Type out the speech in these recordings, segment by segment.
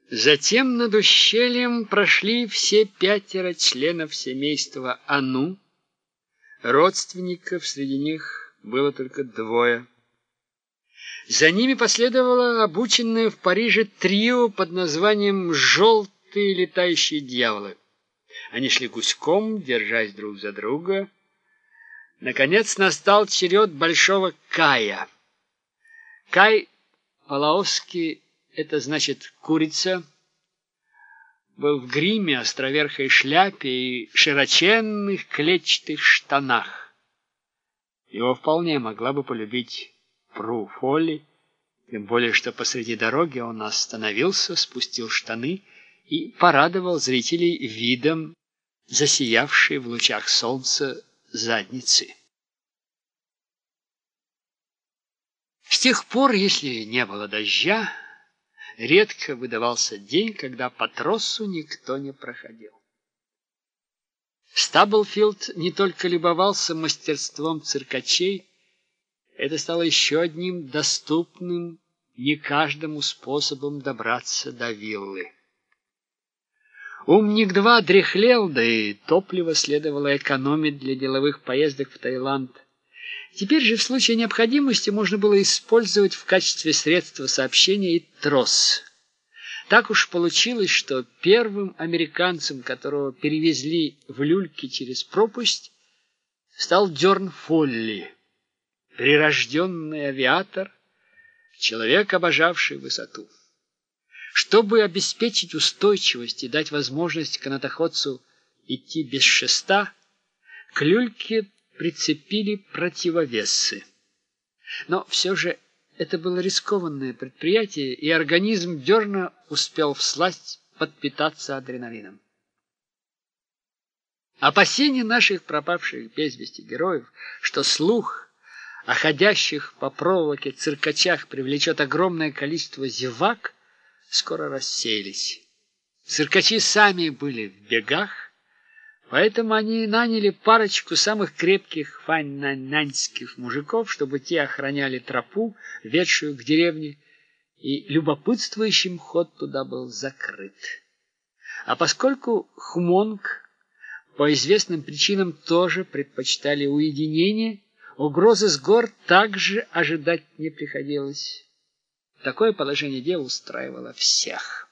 Затем над ущельем прошли все 5 членов семейства Ану. Родственников среди них было только 2. За ними последовало обученное в Париже трио под названием «Желтые летающие дьяволы». Они шли гуськом, держась друг за друга. Наконец настал черед большого Кая. Кай по-лаосски это значит «курица», был в гриме, островерхой шляпе и широченных клетчатых штанах. Его вполне могла бы полюбить Пру Фолли, тем более что посреди дороги он остановился, спустил штаны и порадовал зрителей видом засиявшей в лучах солнца задницы. С тех пор, если не было дождя, редко выдавался день, когда по тросу никто не проходил. Стаблфилд не только любовался мастерством циркачей, это стало еще одним доступным не каждому способом добраться до виллы. Умник-2 дряхлел, да и топливо следовало экономить для деловых поездок в Таиланд. Теперь же в случае необходимости можно было использовать в качестве средства сообщения и трос. Так уж получилось, что первым американцем, которого перевезли в люльке через пропасть, стал Дёрн Фолли, прирожденный авиатор, человек, обожавший высоту. Чтобы обеспечить устойчивость и дать возможность канатоходцу идти без шеста, к люльке прицепили противовесы. Но все же это было рискованное предприятие, и организм Дёрна успел всласть подпитаться адреналином. Опасения наших пропавших без вести героев, что слух о ходящих по проволоке циркачах привлечет огромное количество зевак, скоро рассеялись. Циркачи сами были в бегах, поэтому они наняли парочку самых крепких фаннаньских мужиков, чтобы те охраняли тропу, ведшую к деревне, и любопытствующим ход туда был закрыт. А поскольку Хмонг по известным причинам тоже предпочитали уединение, угрозы с гор также ожидать не приходилось. Такое положение дел устраивало всех.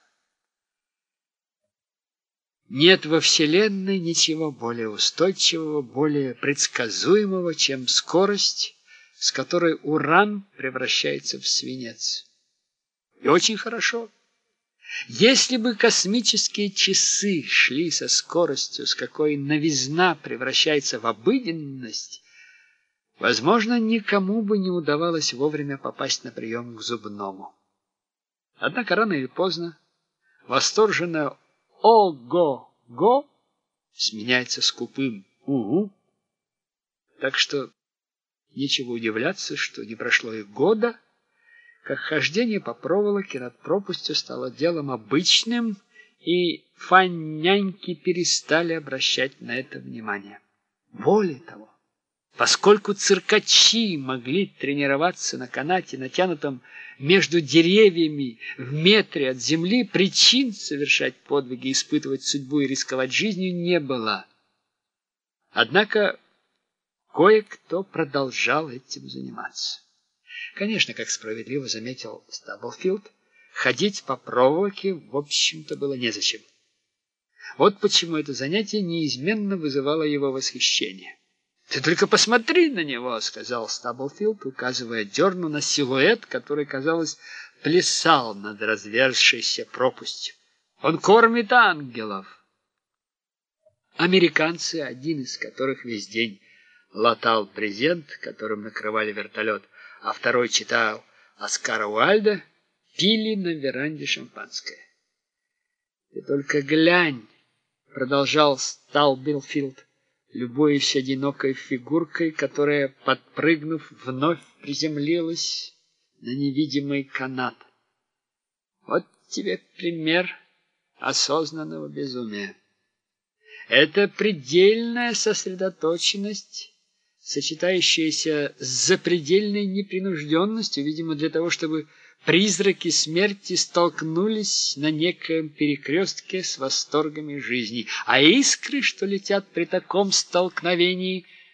Нет во Вселенной ничего более устойчивого, более предсказуемого, чем скорость, с которой уран превращается в свинец. И очень хорошо. Если бы космические часы шли со скоростью, с какой новизна превращается в обыденность, возможно, никому бы не удавалось вовремя попасть на прием к зубному. Однако рано или поздно восторженное «Ого-го» сменяется скупым «Угу». Так что нечего удивляться, что не прошло и года, как хождение по проволоке над пропастью стало делом обычным, и фанняньки перестали обращать на это внимание. Более того, поскольку циркачи могли тренироваться на канате, натянутом между деревьями в метре от земли, причин совершать подвиги, испытывать судьбу и рисковать жизнью не было. Однако кое-кто продолжал этим заниматься. Конечно, как справедливо заметил Стаблфилд, ходить по проволоке, в общем-то, было незачем. Вот почему это занятие неизменно вызывало его восхищение. «Ты только посмотри на него», — сказал Стаблфилд, указывая Дёрну на силуэт, который, казалось, плясал над разверзшейся пропастью. «Он кормит ангелов». Американцы, один из которых весь день латал брезент, которым накрывали вертолет, а второй читал Оскара Уайльда, пили на веранде шампанское. «Ты только глянь», — продолжал Стаблфилд, любуясь одинокой фигуркой, которая, подпрыгнув, вновь приземлилась на невидимый канат. Вот тебе пример осознанного безумия. Это предельная сосредоточенность, сочетающаяся с запредельной непринужденностью, видимо, для того, чтобы призраки смерти столкнулись на некоем перекрестке с восторгами жизни, а искры, что летят при таком столкновении,